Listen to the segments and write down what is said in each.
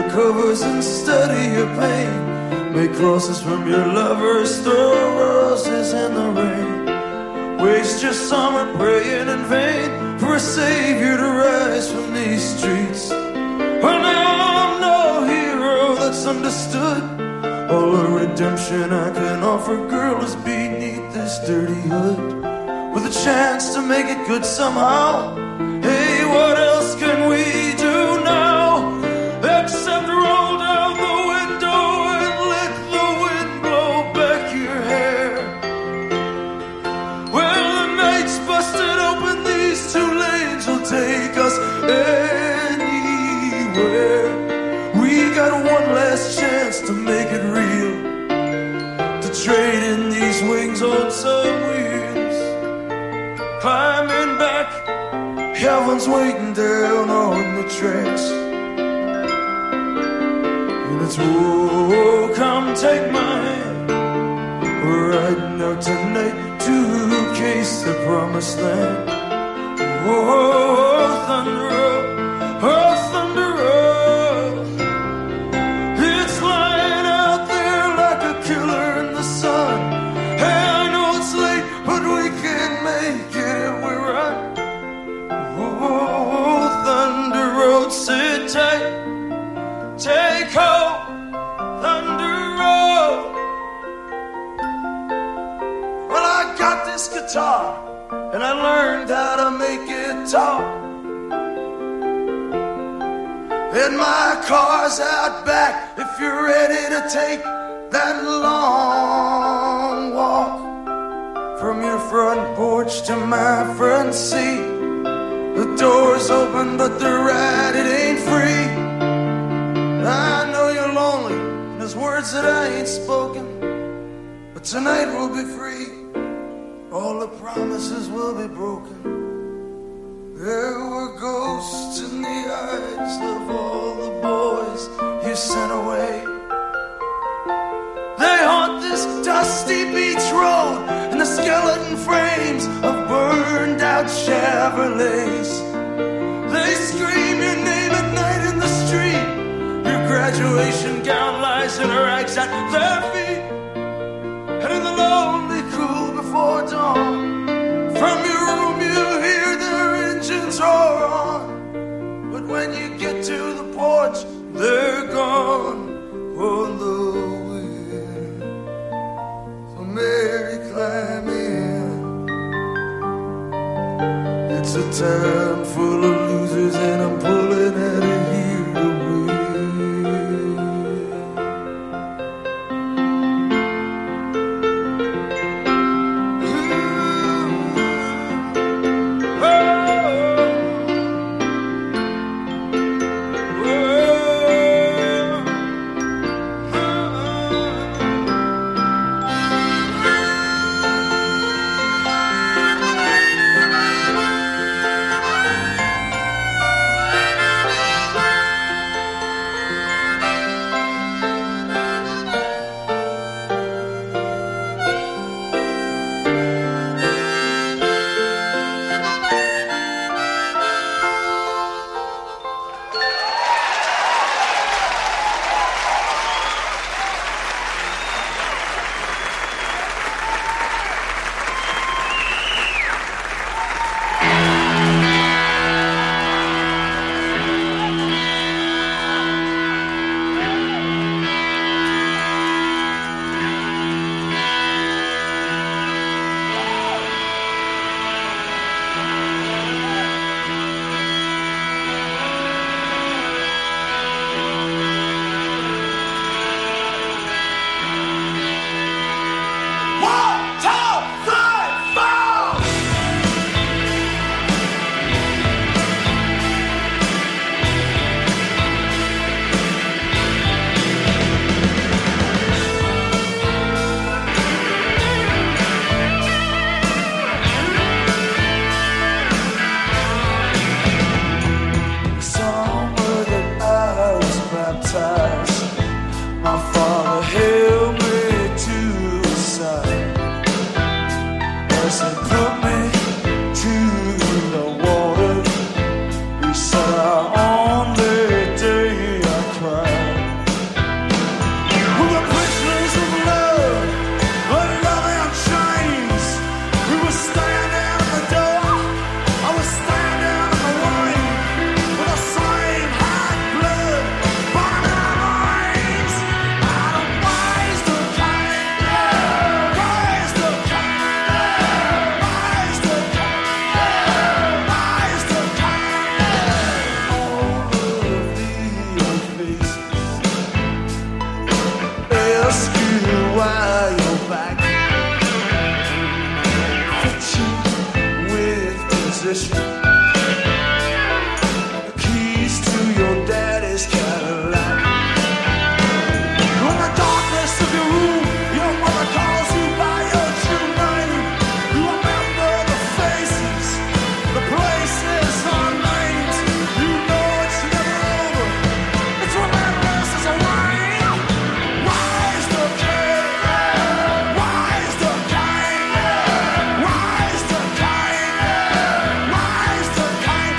covers and study your pain. Make crosses from your lovers, throw roses in the rain. Waste your summer praying in vain for a savior to rise from these streets. Well, now I'm no hero that's understood. All the redemption I can offer, girl, is beneath this dirty hood. With a chance to make it good somehow. Hey, what else can we do now except roll down the window and let the wind blow back your hair? Well, the night's busted open, these two lanes will take us anywhere. We got one last chance to make it real, to trade in these wings on some wheels. Climbing back, heaven's waiting down on the tracks. And it's, oh, come take my hand. We're riding out tonight to case the promised land. Oh, thunder roll, oh, thunder roll. It's lying out there like a killer in the sun. Hey, I know it's late, but we can make it if we run. Oh, thunder road, sit tight, take hold, thunder road. Well, I got this guitar, and I learned how to make it talk. And my car's out back if you're ready to take that long walk. From your front porch to my front seat, the door's open, but the ride, it ain't free. I know you're lonely, and there's words that I ain't spoken, but tonight we'll be free. All the promises will be broken. There were ghosts in the eyes of all the boys you sent away. They haunt this dusty beach road and the skeleton frames of burned out Chevrolets. They scream your name at night in the street. Your graduation gown lies in rags at their feet. And in the lonely cool before dawn, from your room you hear their engines roar on. But when you get to the porch, they're gone on the wind. So Mary, climb in. It's a town full of losers, and I'm pulling out of here to win. Only day I cried. position. The keys to your daddy's Cadillac. In the darkness of your room, your mother calls you by your true name. You remember the faces, the places on names. You know it's never over. It's relentless as a rain. Rise the king, rise the king, rise the king, rise the king.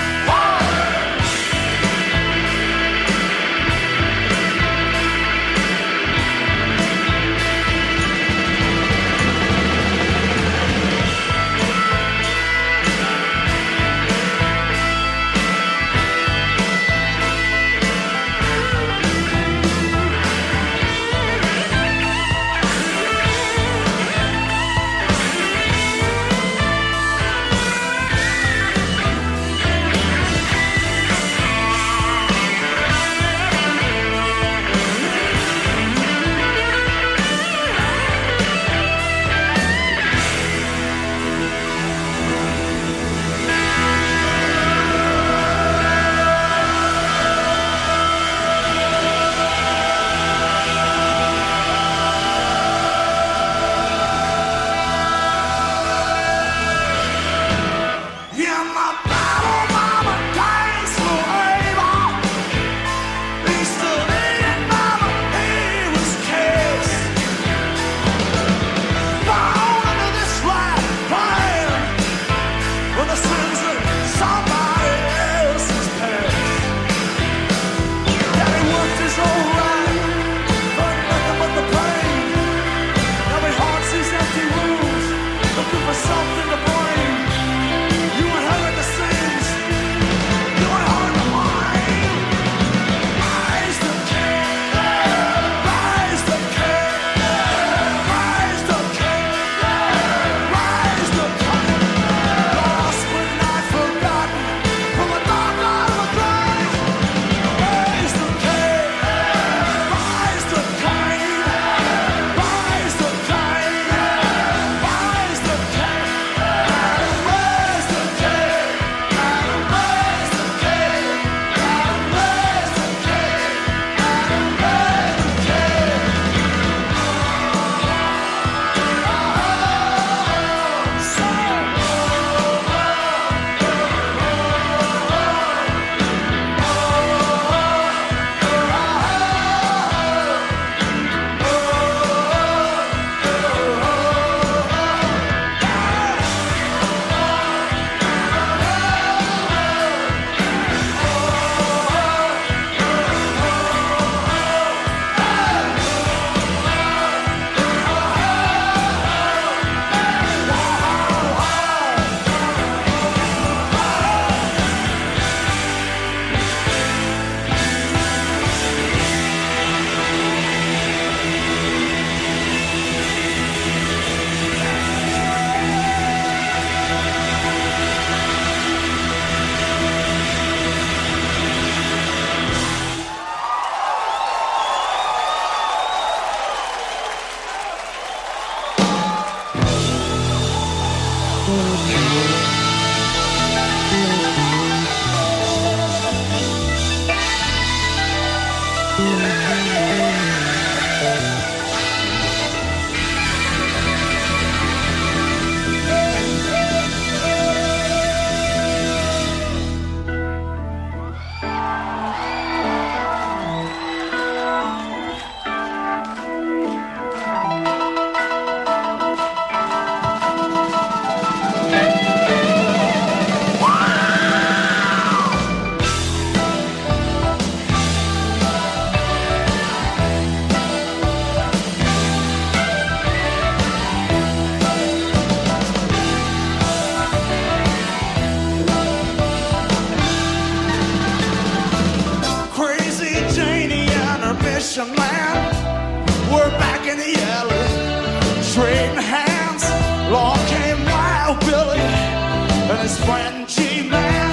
Mission Man, we're back in the alley, trading hands. Along came Wild Billy and his friend G-Man,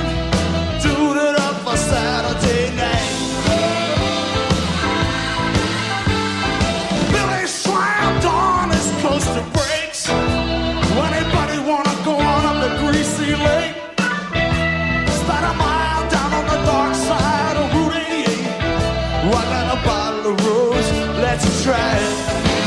duded up for Saturday night. Billy slammed on his coaster brakes. Anybody wanna go on up the greasy lake? and a bottle of rose. Let's try it.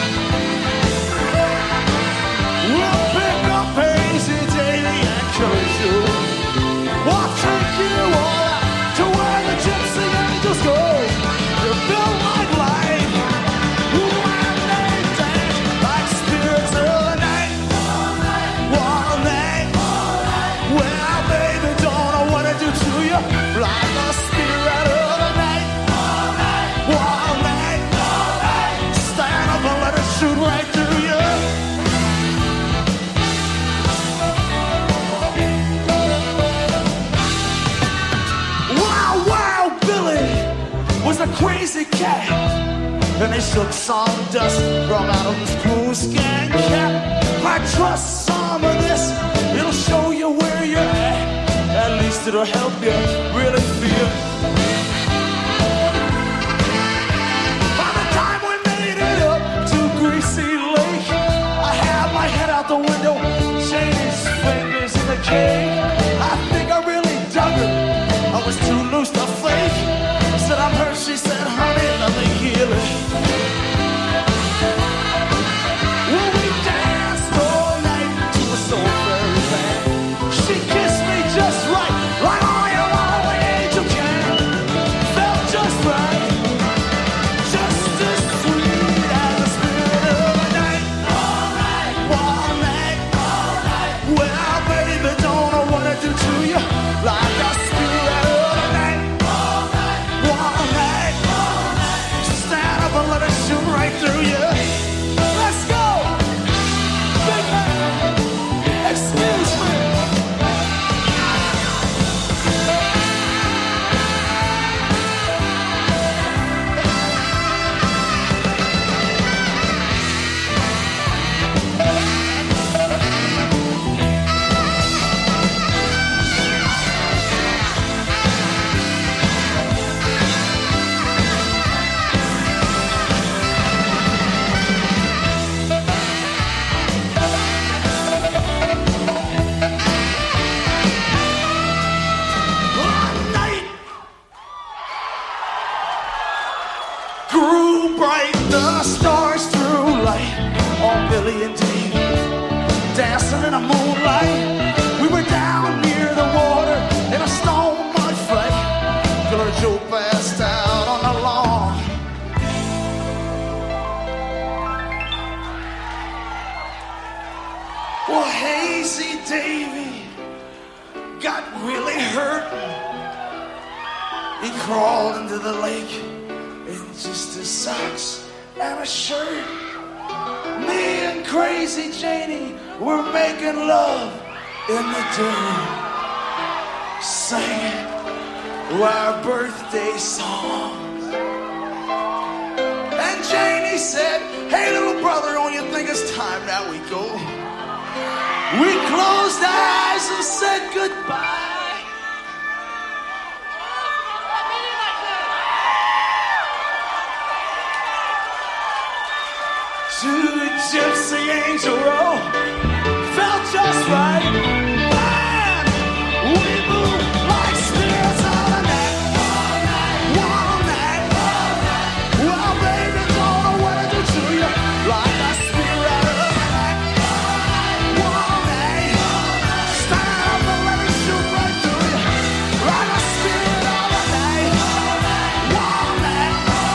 We'll pick up Hazy Davy and Curry Sue. We'll take you all out to where the gypsy angels go. You feel like life. Ooh, and they dance like spirits of the night. All night. Well, baby, don't know what to do to you. Like a spirit of the night. All night. Stand up and let it shoot right through you. Wow, Billy was a crazy cat. And they shook some dust from out of his blue skin cap. I trust some of this. It'll show you where you're at. At least it'll help you really feel. By the time we made it up to Greasy Lake, I had my head out the window, Janie's fingers in the cake. I think I really dug her. I was too loose to fake. Said I'm hurt, she said, honey, let me heal it. Well, we danced all night to a soul fairy band. She kissed me just right, like all your lonely angel can. Felt just right, just as sweet as the spirit of the night. All night. Well, baby, don't know what to do to you. Like a spirit of the night. All night. Stand up and let it shoot right through you. Let's go, big man. Excuse me. Grew bright, the stars threw light on Billy and Dave, dancing in the moonlight. We were down near the water in a stone mud fight. Killer Joe passed out on the lawn. Well, Hazy Davy got really hurt. He crawled into the lake in just his socks and a shirt. Me and Crazy Janie were making love in the dirt, singing our birthday songs. And Janie said, hey, little brother, don't you think it's time that we go? We closed our eyes and said goodbye. To the Gypsy Angel Row, felt just right. Man, we move like spirits all night. All night. Well, baby, don't know what to do to you. Like a spirit of the night. All night. Stand up and let it shoot right through you. Like a spirit of the night. All night.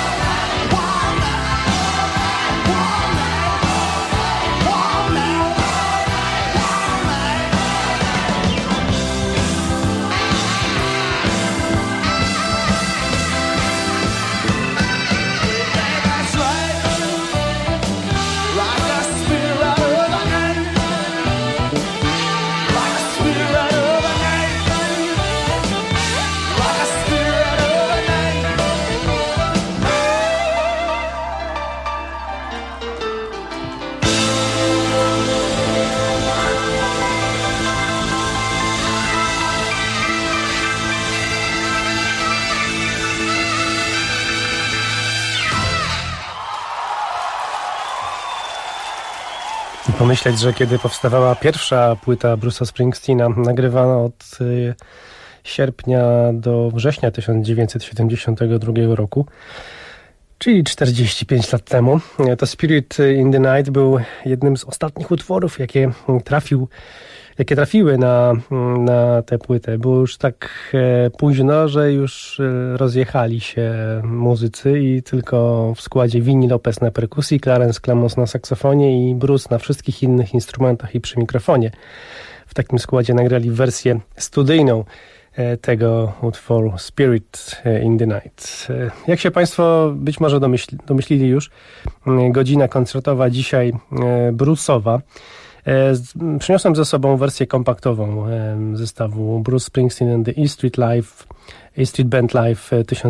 Pomyśleć, że kiedy powstawała pierwsza płyta Bruce'a Springsteena, nagrywana od sierpnia do września 1972 roku, Czyli 45 lat temu. To Spirit in the Night był jednym z ostatnich utworów, jakie trafiły na tę płytę. Było już tak późno, że już rozjechali się muzycy i tylko w składzie Vinnie Lopez na perkusji, Clarence Clemmons na saksofonie i Bruce na wszystkich innych instrumentach i przy mikrofonie. W takim składzie nagrali wersję studyjną tego utworu Spirit in the Night. Jak się Państwo być może domyślili już, godzina koncertowa dzisiaj Bruce'owa. Przyniosłem ze sobą wersję kompaktową zestawu Bruce Springsteen and the E Street Band Live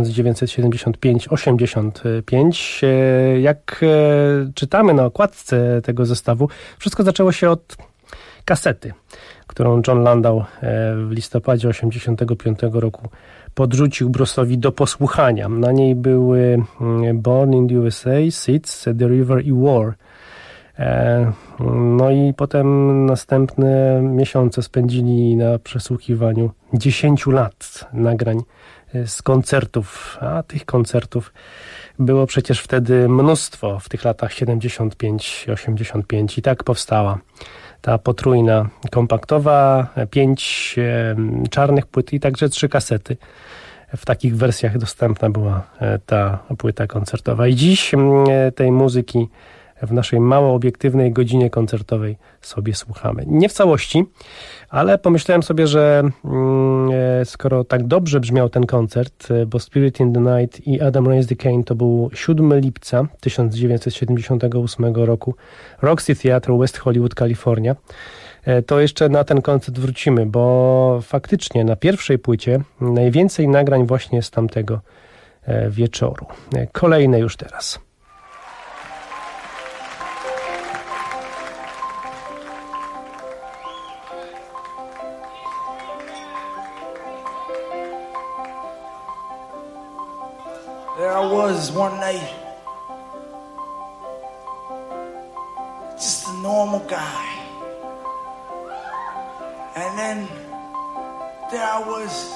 1975-85. Jak czytamy na okładce tego zestawu, wszystko zaczęło się od kasety, którą Jon Landau w listopadzie 1985 roku podrzucił Bruce'owi do posłuchania. Na niej były Born in the USA, Seeds, The River i War. No i potem następne miesiące spędzili na przesłuchiwaniu 10 lat nagrań z koncertów, a tych koncertów było przecież wtedy mnóstwo w tych latach 75-85 i tak powstała ta potrójna kompaktowa, 5 czarnych płyt i także 3 kasety. W takich wersjach dostępna była ta płyta koncertowa. I dziś tej muzyki w naszej mało obiektywnej godzinie koncertowej sobie słuchamy. Nie w całości, ale pomyślałem sobie, że skoro tak dobrze brzmiał ten koncert, bo Spirit in the Night i Adam Raised the Cane to był 7 lipca 1978 roku, Roxy Theatre, West Hollywood, Kalifornia, to jeszcze na ten koncert wrócimy, bo faktycznie na pierwszej płycie najwięcej nagrań właśnie z tamtego wieczoru. Kolejne już teraz. There I was one night, just a normal guy. And then there I was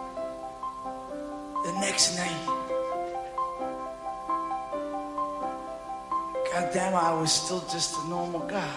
the next night. God damn, I was still just a normal guy.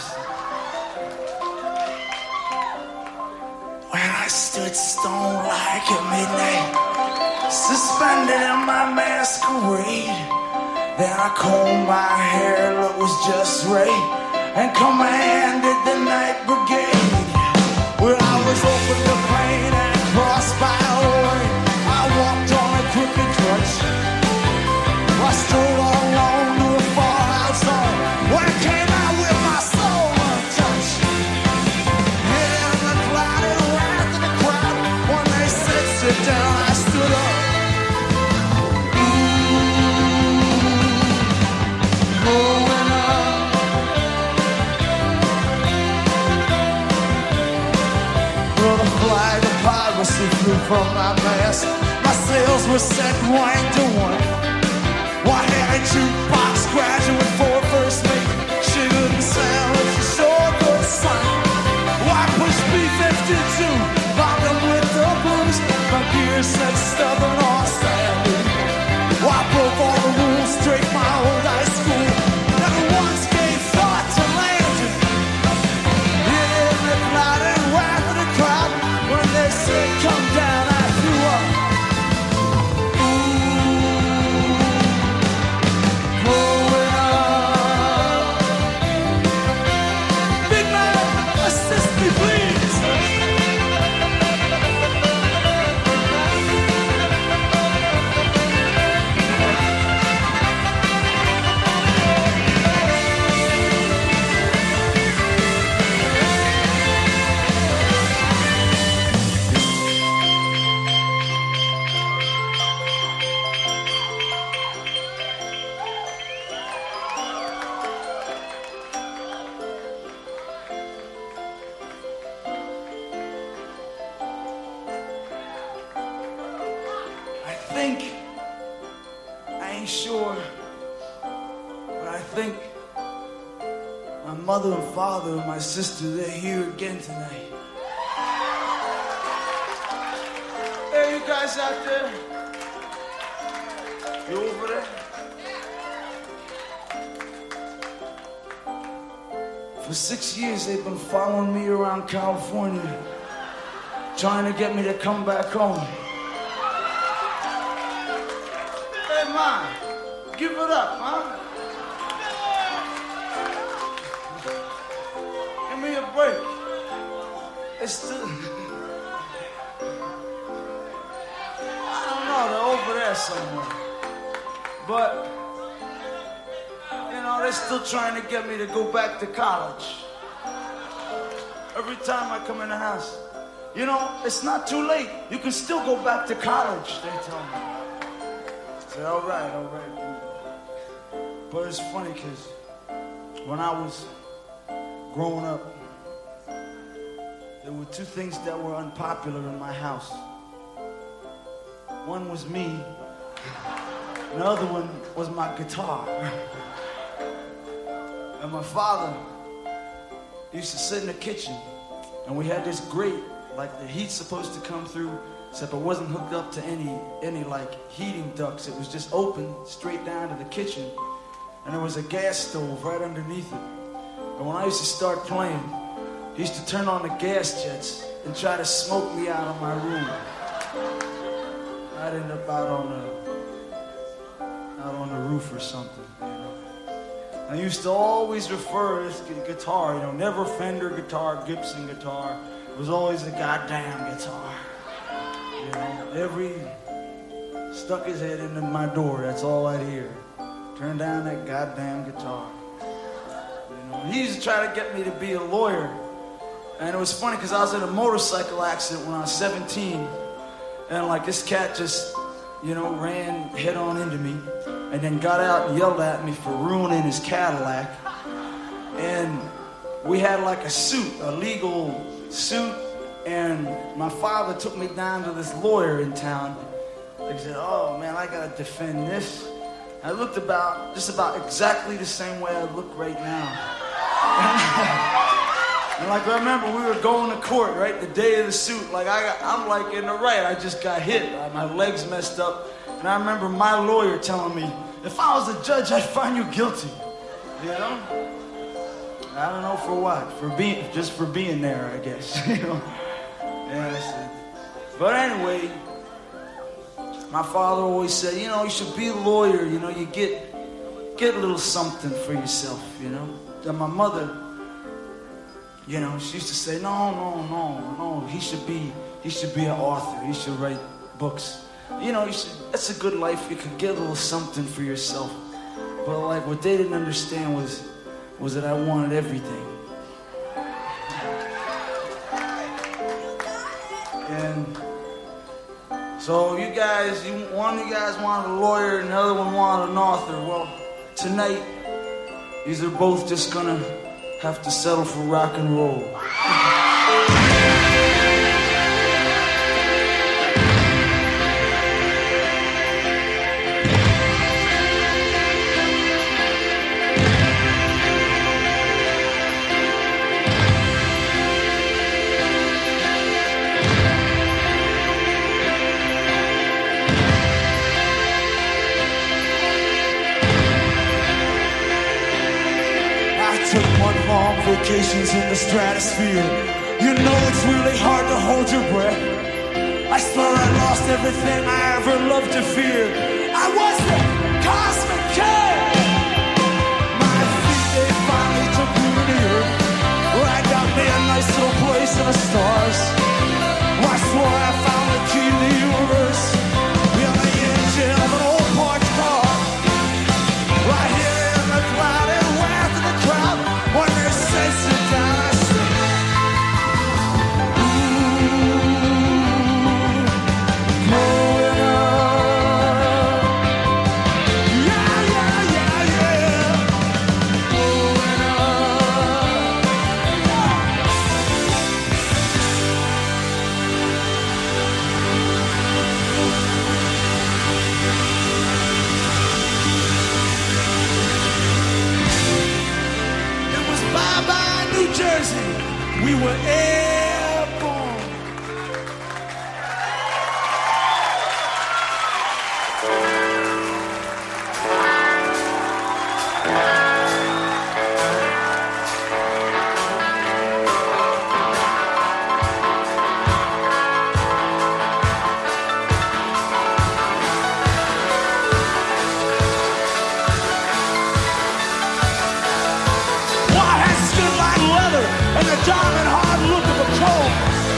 When I stood stone like at midnight, suspended in my masquerade, then I combed my hair, look was just right, and commanded the night brigade. Well, I was open to pain and crossed by a lane. I walked on a crooked crutch. I strolled all alone to a far out zone, where I came out with my soul untouched. In the clouded wrath of the crowd, when they said sit down, I stood up. Flew from my mast. My sails were set one to one. Why had a jukebox graduate for a first mate? Sugar and sandwich, short the sun. Why push B-52? Bombed them with the blues. My gear said stubborn or sandy. Why broke all the rules, straight my old high school. Never once gave thought to landing. In the cloud and wrath of the crowd, when they said come down, I threw up. Growing up. Big man, assist me please. I ain't sure, but I think my mother and father and my sister, they're here again tonight. Hey, you guys out there? You over there? For 6 years they've been following me around California, trying to get me to come back home. Hey, man, give it up, huh? Give me a break. It's still... I don't know, they're over there somewhere. But, you know, they're still trying to get me to go back to college. Every time I come in the house, you know, it's not too late. You can still go back to college, they tell me. I say, all right. But it's funny because when I was growing up, there were two things that were unpopular in my house. One was me, and the other one was my guitar. And my father used to sit in the kitchen, and we had this grate, like the heat's supposed to come through, except it wasn't hooked up to any like heating ducts. It was just open straight down to the kitchen, and there was a gas stove right underneath it. And when I used to start playing, he used to turn on the gas jets and try to smoke me out of my room. I'd end up out on the roof or something, you know. I used to always refer to this guitar, you know, never Fender guitar, Gibson guitar. It was always a goddamn guitar. You know, stuck his head into my door, that's all I'd hear. Turn down that goddamn guitar. You know, he used to try to get me to be a lawyer. And it was funny because I was in a motorcycle accident when I was 17. And like this cat just, you know, ran head on into me and then got out and yelled at me for ruining his Cadillac. And we had like a suit, a legal suit, and my father took me down to this lawyer in town. He said, oh man, I gotta defend this. I looked just about exactly the same way I look right now. And like I remember we were going to court, right, the day of the suit. Like I'm like in the right, I just got hit. My legs messed up. And I remember my lawyer telling me, if I was a judge, I'd find you guilty. You know? I don't know for what. Just for being there, I guess. You know? Yeah, but anyway, my father always said, you know, you should be a lawyer, you know, you get a little something for yourself, you know. And my mother, you know, she used to say, no, he should be an author. He should write books. You know, that's a good life. You could get a little something for yourself. But like what they didn't understand was that I wanted everything. And so one of you guys wanted a lawyer and the other one wanted an author. Well, tonight, these are both just gonna have to settle for rock and roll. Long vacations in the stratosphere. You know it's really hard to hold your breath. I swear I lost everything I ever loved to fear. I was the cosmic king. My feet, they finally took me to the earth, where I got me a nice little place in the stars. I swore I found the key to the universe in the engine of an old parked car. Right here in the cloud and laugh at the crowd. When they say sit down, I say, growing up. Yeah, growing up. It was bye-bye New Jersey. We were airborne. diamond hard look of a cold.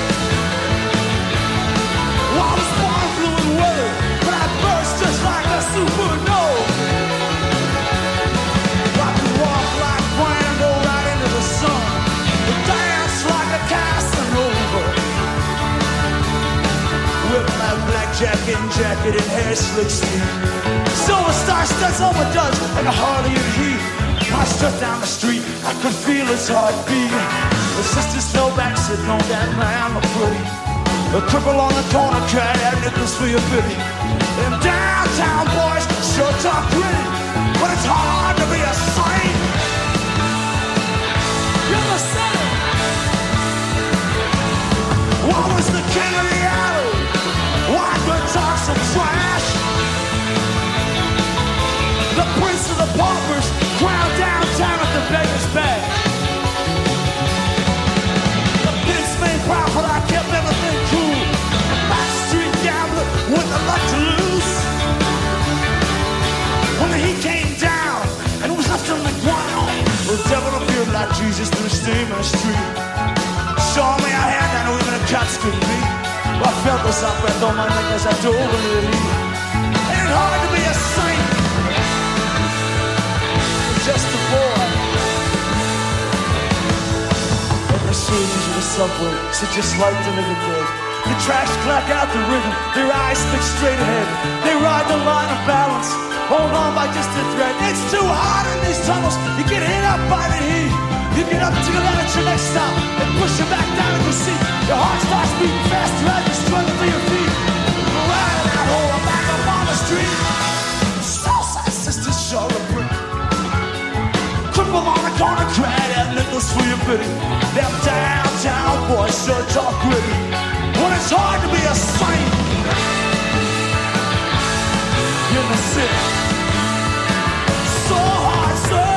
Well, I was born blue and weather, but I burst just like a supernova. I could walk like Brando right into the sun, and dance like a Casanova. With my black jacket and hair slick steam, silver star studs on my duds like a Harley-Davidson heat. I struck down the street, I could feel his heartbeat. The sisters fell back sitting on that man pretty. The cripple on the corner cried out nickels for your pity. Them downtown boys sure talk pretty, but it's hard to be a saint. You're the saint. What was the king of the alley? Why could talk some trash? The prince of the paupers, crowned downtown at the beggar's bag. The pimps made profit, I kept everything cool. A backstreet gambler with the luck to lose. When the heat came down and it was left on the ground, the devil appeared like Jesus through the steam in the street. Showed me a hand I knew even the cops couldn't beat. I felt this up breath on my neck as I dove into the heat. Ain't it hard to be a saint? Just a boy. And the soldiers of the subway sit just like the living dead. The trash clack out the rhythm, their eyes fixed straight ahead. They ride the line of balance, hold on by just a thread. It's too hot in these tunnels, you get hit up by the heat. You get up to your line at your next stop and push you back down in your seat. Your heart starts beating faster as you struggle for your feet. You're riding that hole back up on the street. Southside sisters sure a brick. Cripple on the corner, cried out nickels for your pity. Them downtown boys sure talk gritty. When it's hard to be a saint in the city, so hard, say.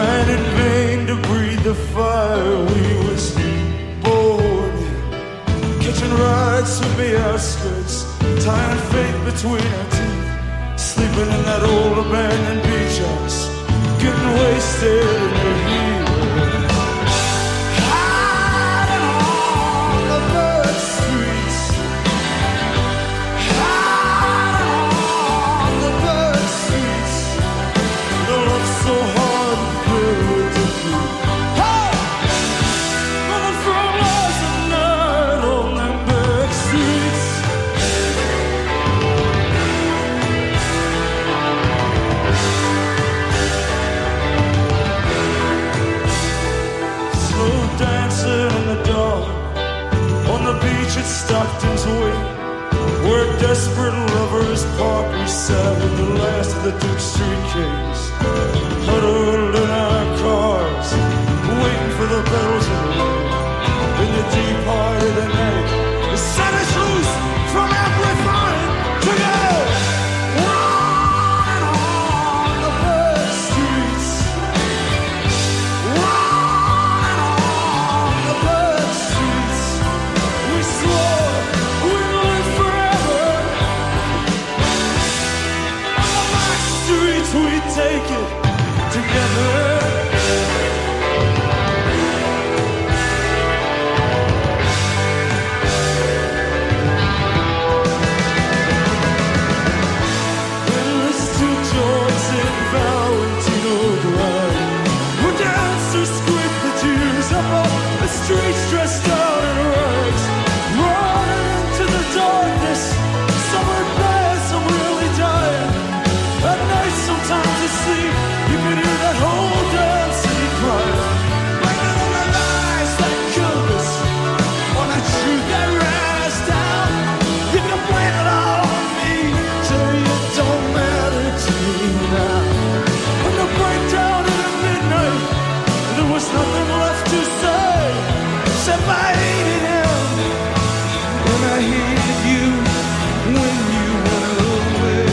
trying in vain to breathe the fire we was born in. Catching rides through the outskirts, tying fate between our teeth, sleeping in that old abandoned beach house, getting wasted in the heat. Hiding on the bird streets, hiding on the bird streets. The love so hard and good to keep. Hey! Running from lies at night on them back streets. Slow dancing in the dark on the beach at Stockton's Way, where desperate lovers park. We sat with the last of the Duke Street Kings, huddled in our cars, waiting for the bells to ring. In the deep heart of the night, the sun is loose from everything together. Running on the bird streets, running on the bird streets. We swore we'd live forever. On the back streets we take it together. Endless two joints in Valentino Drive. We're dancers scrape the tears up off the streets, dressed out in rags, running into the darkness. Some are bad, some really dying. At night sometimes you sleep, you can hear that whole damn city crying. Blaming on the lies that killed us, on the truth that ran us down. You can blame it all on me, till it don't matter to me now. When the breakdown in the midnight, there was nothing left to say, except I hated him, and I hated you when you went away.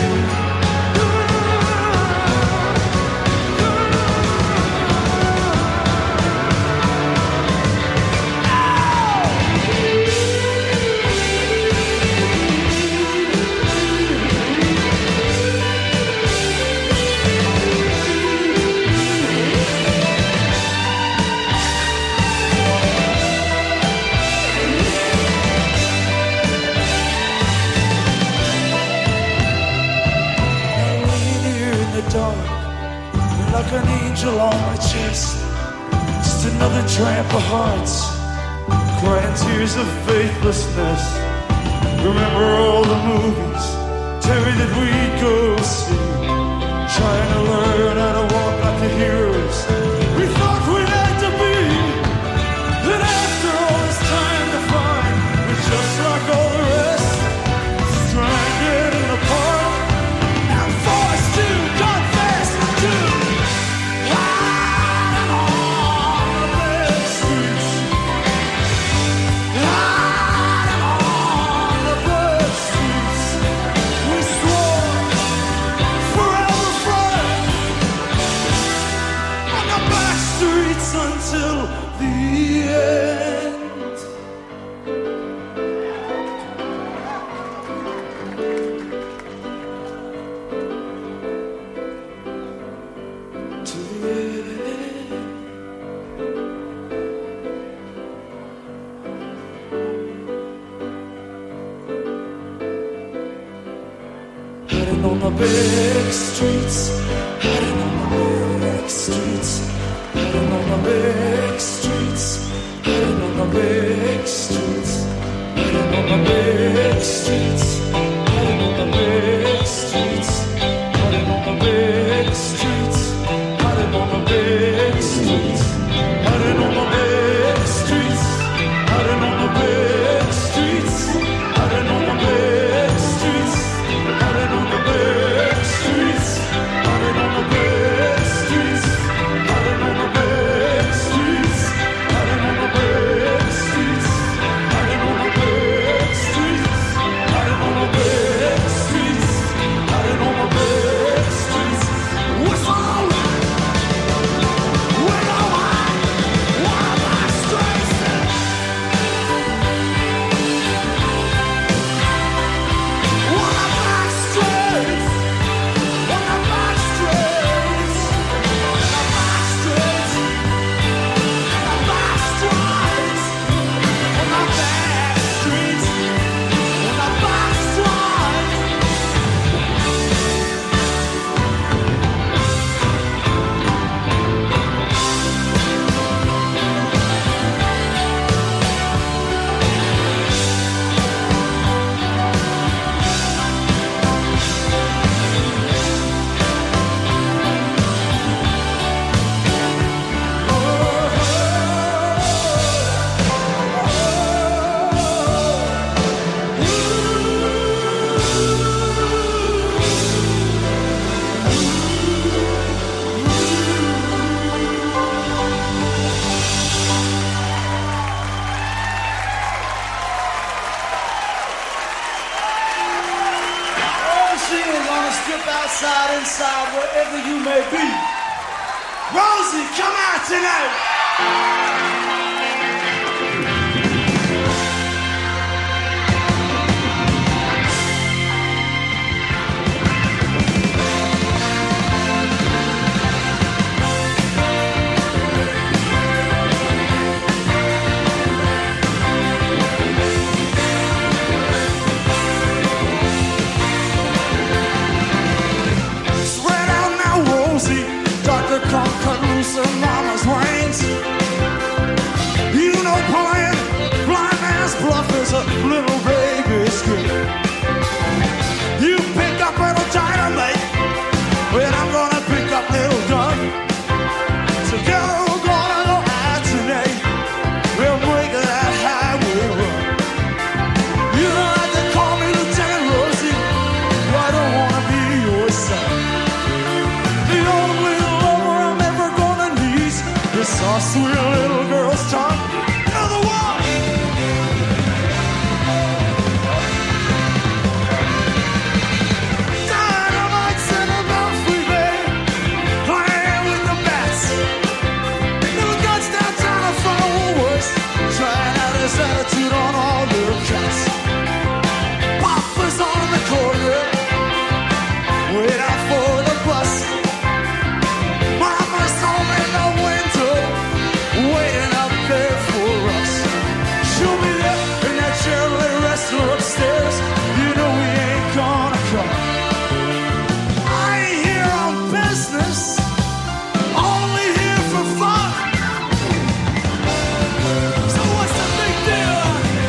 Dark, like an angel on my chest, just another tramp of hearts, crying tears of faithlessness. Remember all the movies, Terry, that we'd go see, trying to learn how to walk like the heroes we thought we'd had to be. Then after all this time to find, we're just like all the rest, stranded in the park and forced to confess to hiding on the back streets, hiding on the back streets. We swore forever front on the back streets until the end. To the end. Hiding on the back streets, hiding on the back streets, hiding on the back streets, hiding on the back streets, hiding on the back streets, hiding on the back streets, hiding on the back streets, hiding on the back streets, hiding on the back streets, hiding on the back streets, hiding on the back streets, hiding on the back streets, hiding on the back streets, hiding on the back streets, hiding on the back streets, hiding on the back streets, hiding outside, inside, wherever you may be. Rosie, come out tonight. Come cut loose of mama's reins. You know playing blind man's bluff is a little baby scream. You pick up little dynamite, when I'm gonna pick up little gun. Together we're gonna go out tonight. We'll break that highway run. You don't have to call me Lieutenant Rosie, I don't wanna be your son. The only this our sweet little girl's tongue. Another one. Dynamite's in a Belfry Bay, playing with the bats. Little guts downtown in front of Woolworths, trying out his attitude on all little cats. Papa's on the corner, wait out for the bus. Mama's home in the window, waiting up there for us. She'll be there in that Chevrolet wrestler upstairs. You know we ain't gonna come. I ain't here on business, only here for fun. So what's the big deal?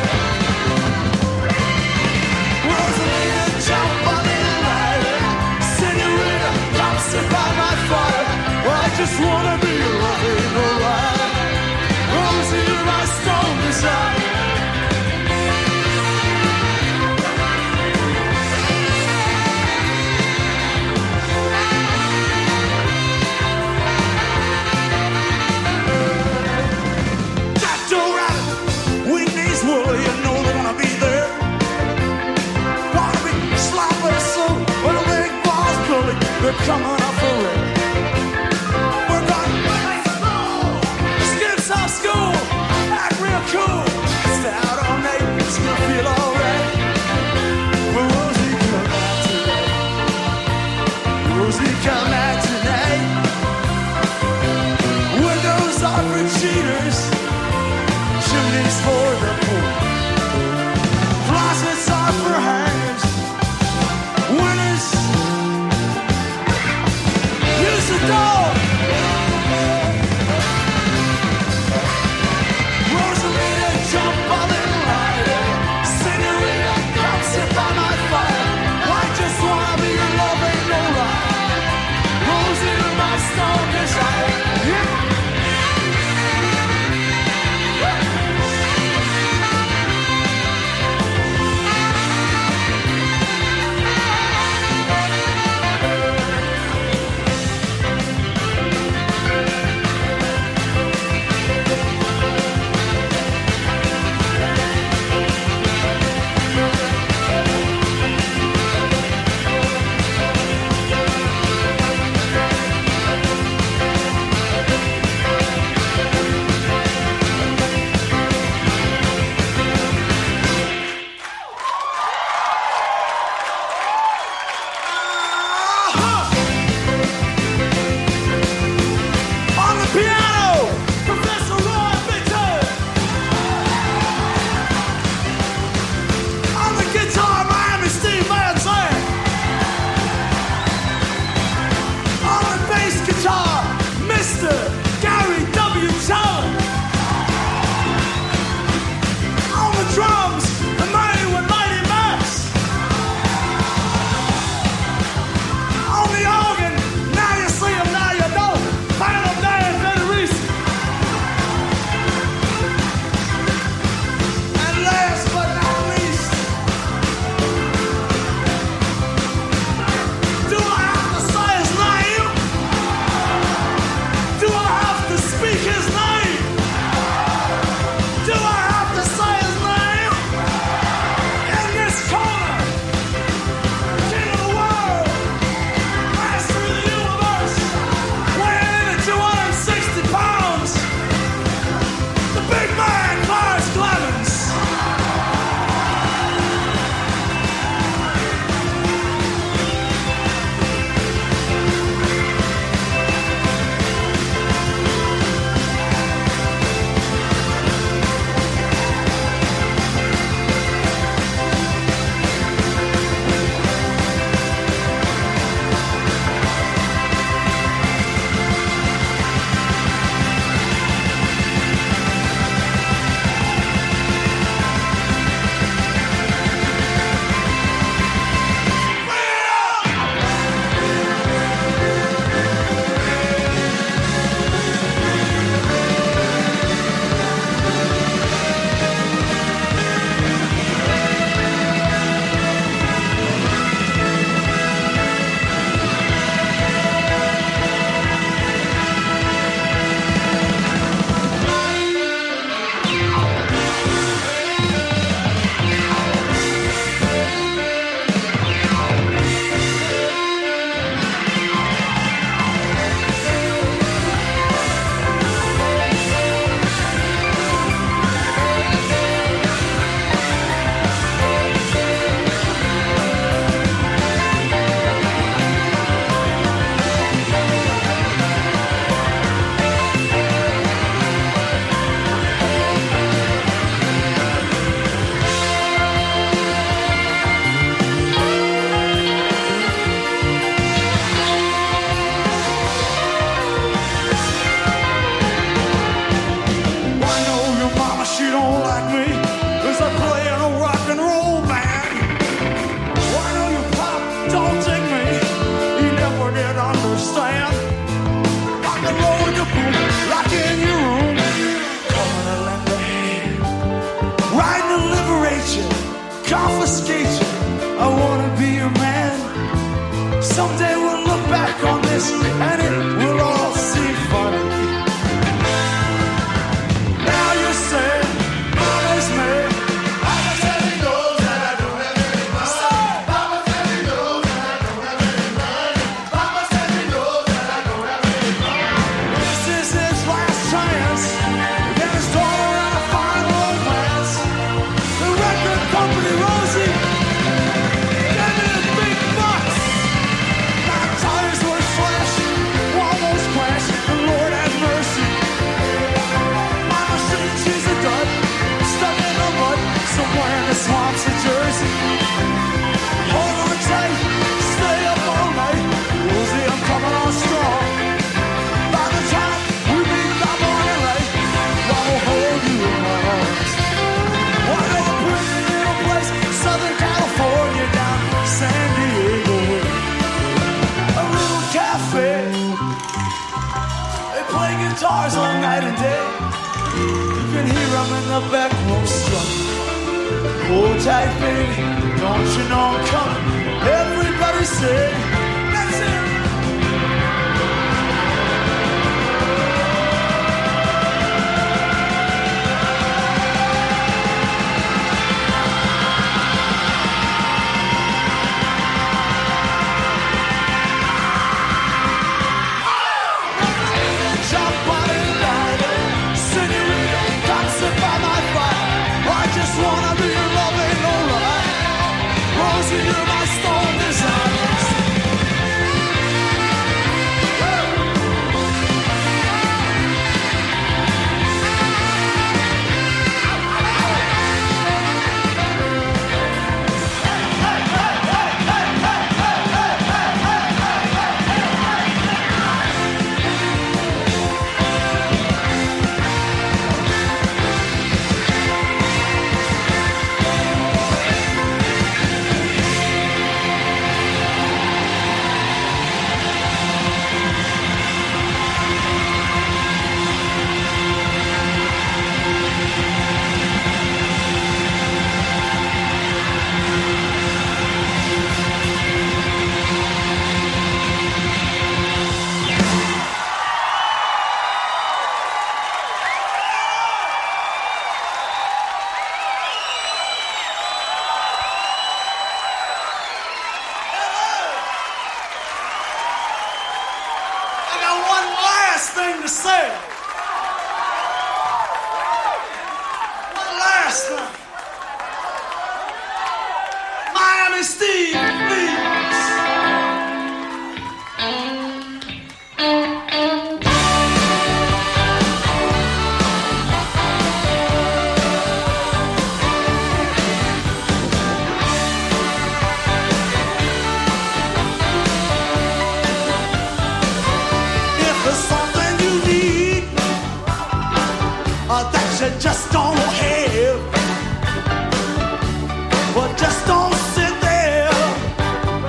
Rosalia, jump on the ladder. Senorita, come sit by my fire. Well, I just wanna be loving alright. Rosie, you're my strong desire. Jack Joe Rabbit, Whitney's woolly, you know they're gonna be there. Gonna be sloppy soul with a big balls bully. They're coming up for it. We're gonna make it roll. Skips off school, act real cool. Stay out all night, it's gonna feel alright. Well, Rosie, come out tonight. Rosie, come out tonight. Windows are for cheaters, chimneys for the poor. Closets are for hangers, winners obfuscate you. I wanna be your man. Someday we'll look back on this and it will all seem funny. Now you're saying, Mama's man. Papa said he knows that I don't have any money. Papa said he knows that I don't have any money. Papa said he knows that I don't have any money. This is his last chance. Get his daughter and a fine romance. The record company, Rosie, gave me the big bucks. My tires were slashed, almost crashed, and Lord have mercy. My machine, she's a dud, stuck in the mud, somewhere in the swamps of Jersey. Hold on tight, stay up all night, Rosie, I'm coming on strong. By the time we meet the morning light, I will hold you in my arms. What a pretty little place, Southern California down San Diego way. A little cafe, they play guitars all night and day. You can hear them in the back room strumming. Hold tight, baby, don't you know I'm coming? Everybody say, that's it. Jump on it, light, senorita, dancing by my fire. I just wanna be your love, ain't no lie. Rosie, you're my stone desires. I got one last thing to say. One last thing. Miami Steve, please. If there's something you need that you just don't have, well, just don't sit there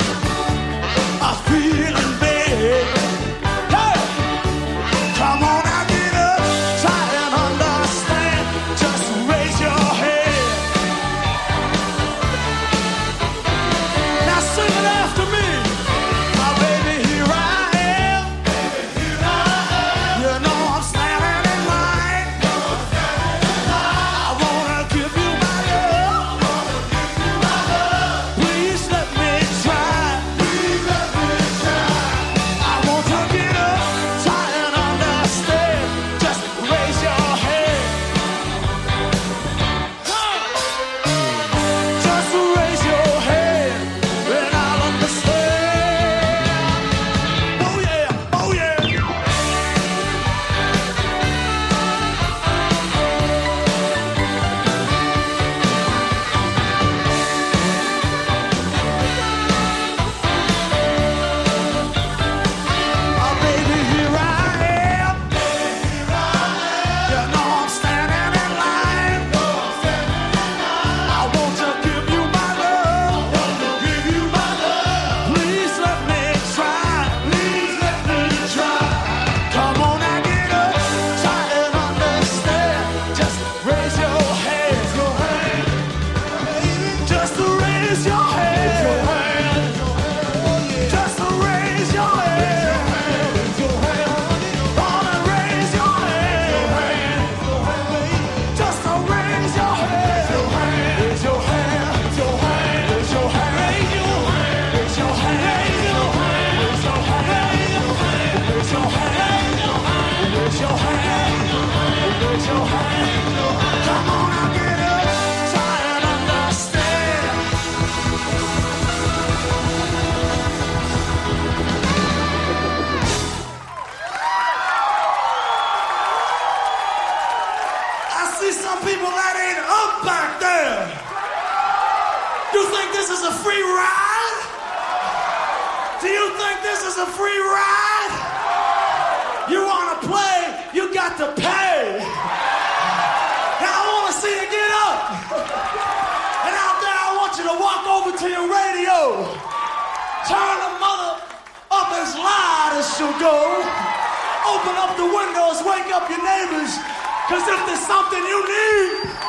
free ride? Do you think this is a free ride? You wanna play, you got to pay. Now I wanna see you get up. And out there I want you to walk over to your radio. Turn the mother up as loud as she'll go. Open up the windows, wake up your neighbors. Cause if there's something you need,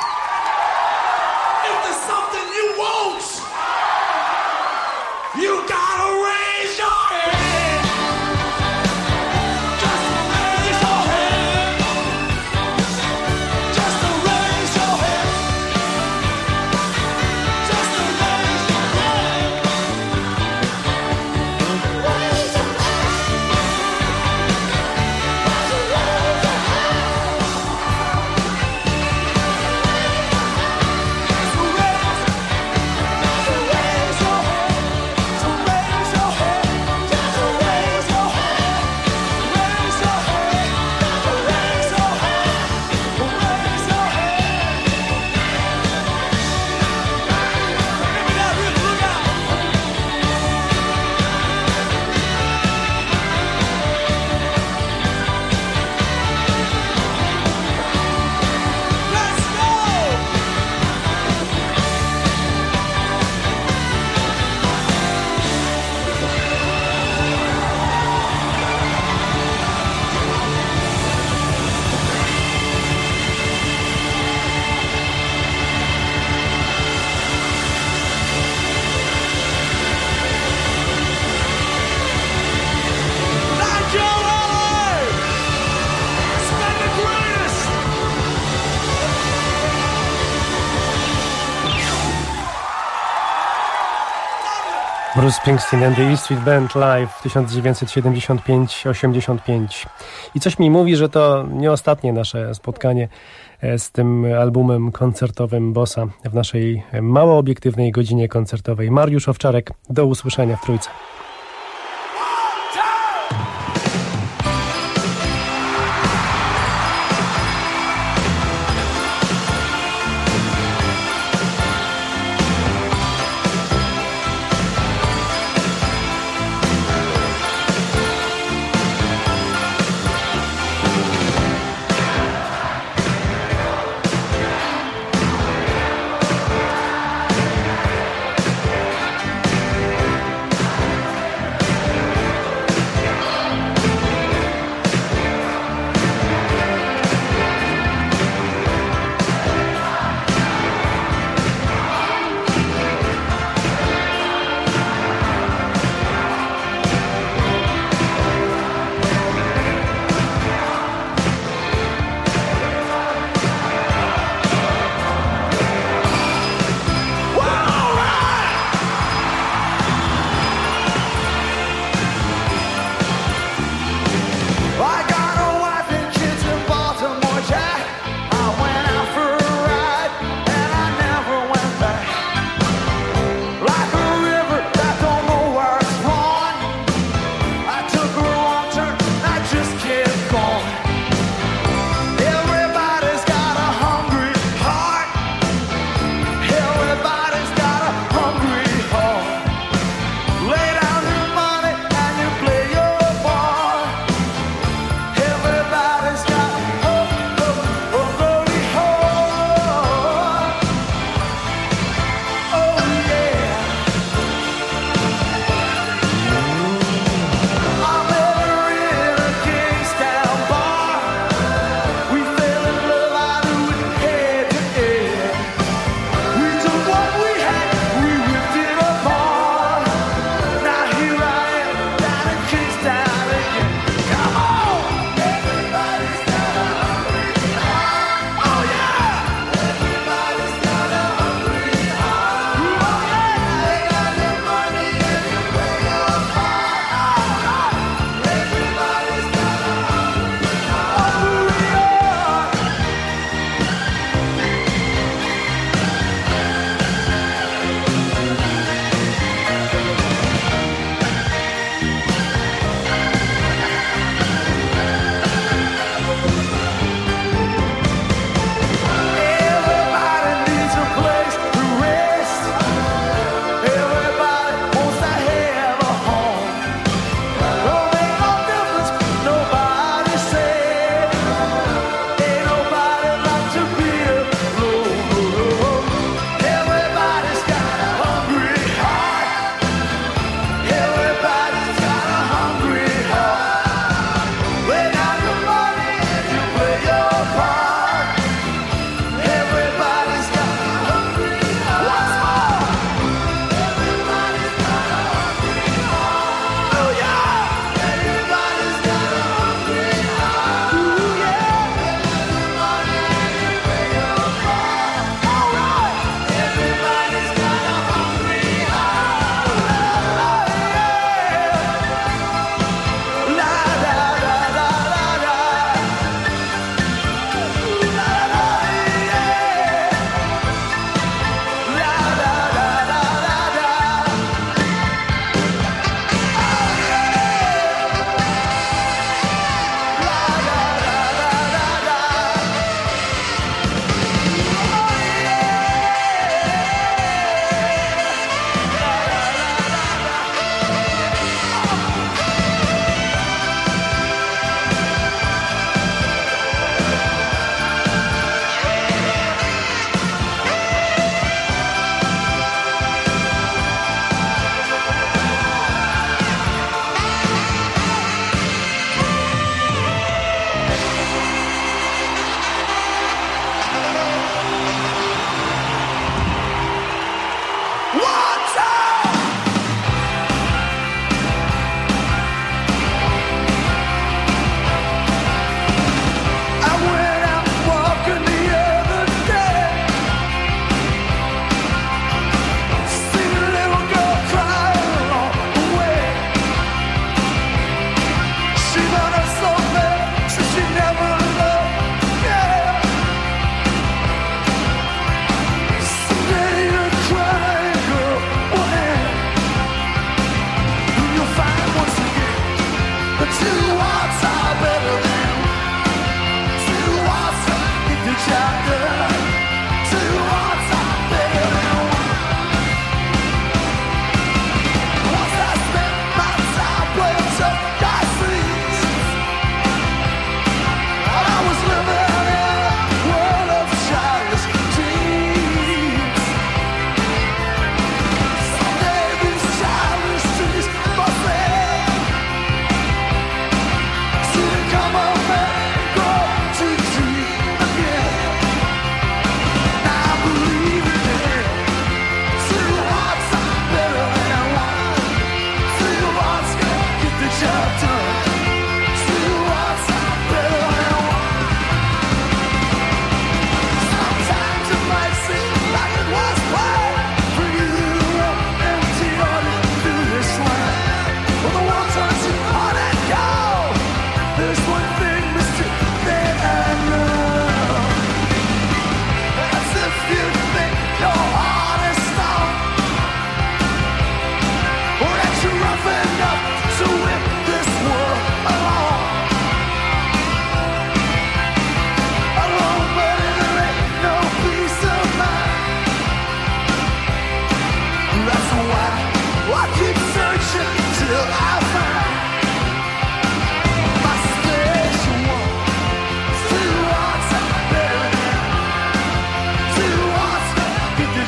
if there's something you want, you gotta raise your hand. Just raise your hand. Just raise your hand. Just raise your hand. Raise your Bruce Springsteen and the E Street Band live 1975-85. I coś mi mówi, że to nie ostatnie nasze spotkanie z tym albumem koncertowym Bossa w naszej mało obiektywnej godzinie koncertowej. Mariusz Owczarek, do usłyszenia w Trójce.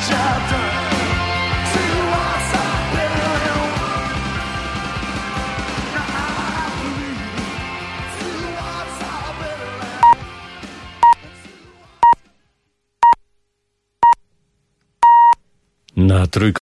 chapter to what's up in you. I believe to what's up in you. Na Trójkąt